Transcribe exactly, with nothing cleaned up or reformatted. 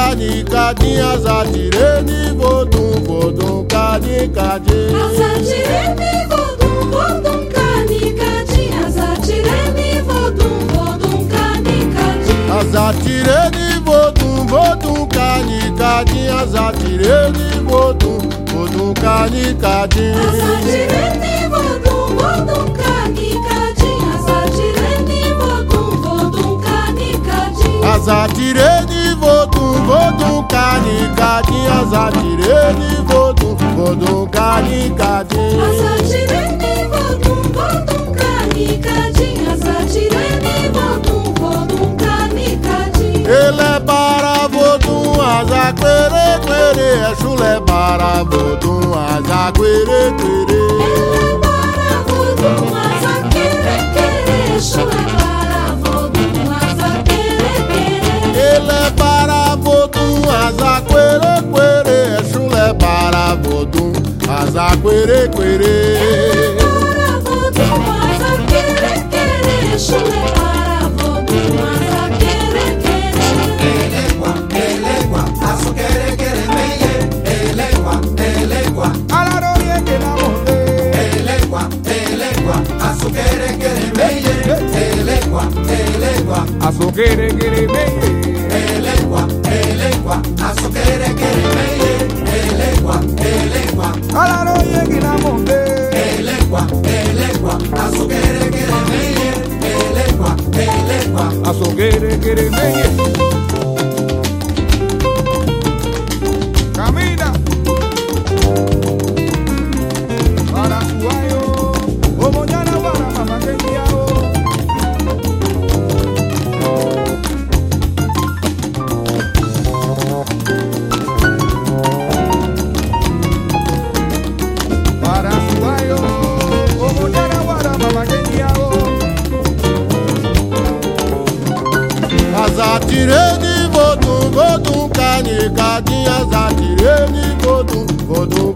canicadinha, azatirene, vodum, vodum, canicadinha. Azatirene, vodum, vodum, canicadinha. Azatirene, vodum, vodum, canicadinha. Azatirene, vodum, vodum, canicadinha. Azatirene, vodum, vodum, canicadinha. Azatirene, vodum, vodum, canicadinha. Azatirene, vodum, vodum, canicadinha. Azatirene, vodum, vodum, canicadinha. Azatirene, vodum, vodum, canicadinha. Azatirene, vodum, vodum, canicadinha. Azatirene, vodum, vodum, canicadinha. Ele é para vodum, azaquere, quere, é chulé para vodum, azaquere, quere. Ele é para vodum, azaquere, quere, chulé para vodum, azaquere, quere. Ele é para vodum, azaquere, quere, é chulé para vodum, azaquere, quere. Para vodum, azaquere, quere, chulé para vodum, azaquere, quere. Elegua, elegua, aso quere quere meye. Elegua, elegua, Alaroye que la monte. elegua, elegua, aso quere quere meye. Elegua, elegua, Aso quiere quiere meye. elegua, elegua, aso quere quere meye. Elegua, elegua, Alaroye que la monte. elegua, elegua, aso quere quere meye. Elegua, elegua. Aso quiere quiere meye. Camina para su ayo. O mañana para mamá que guiao. Para su ayo. O mañana para mamá que guiao. Azatirene, vodum, vodum, canicadinha. Azatirene, vodum, vodum,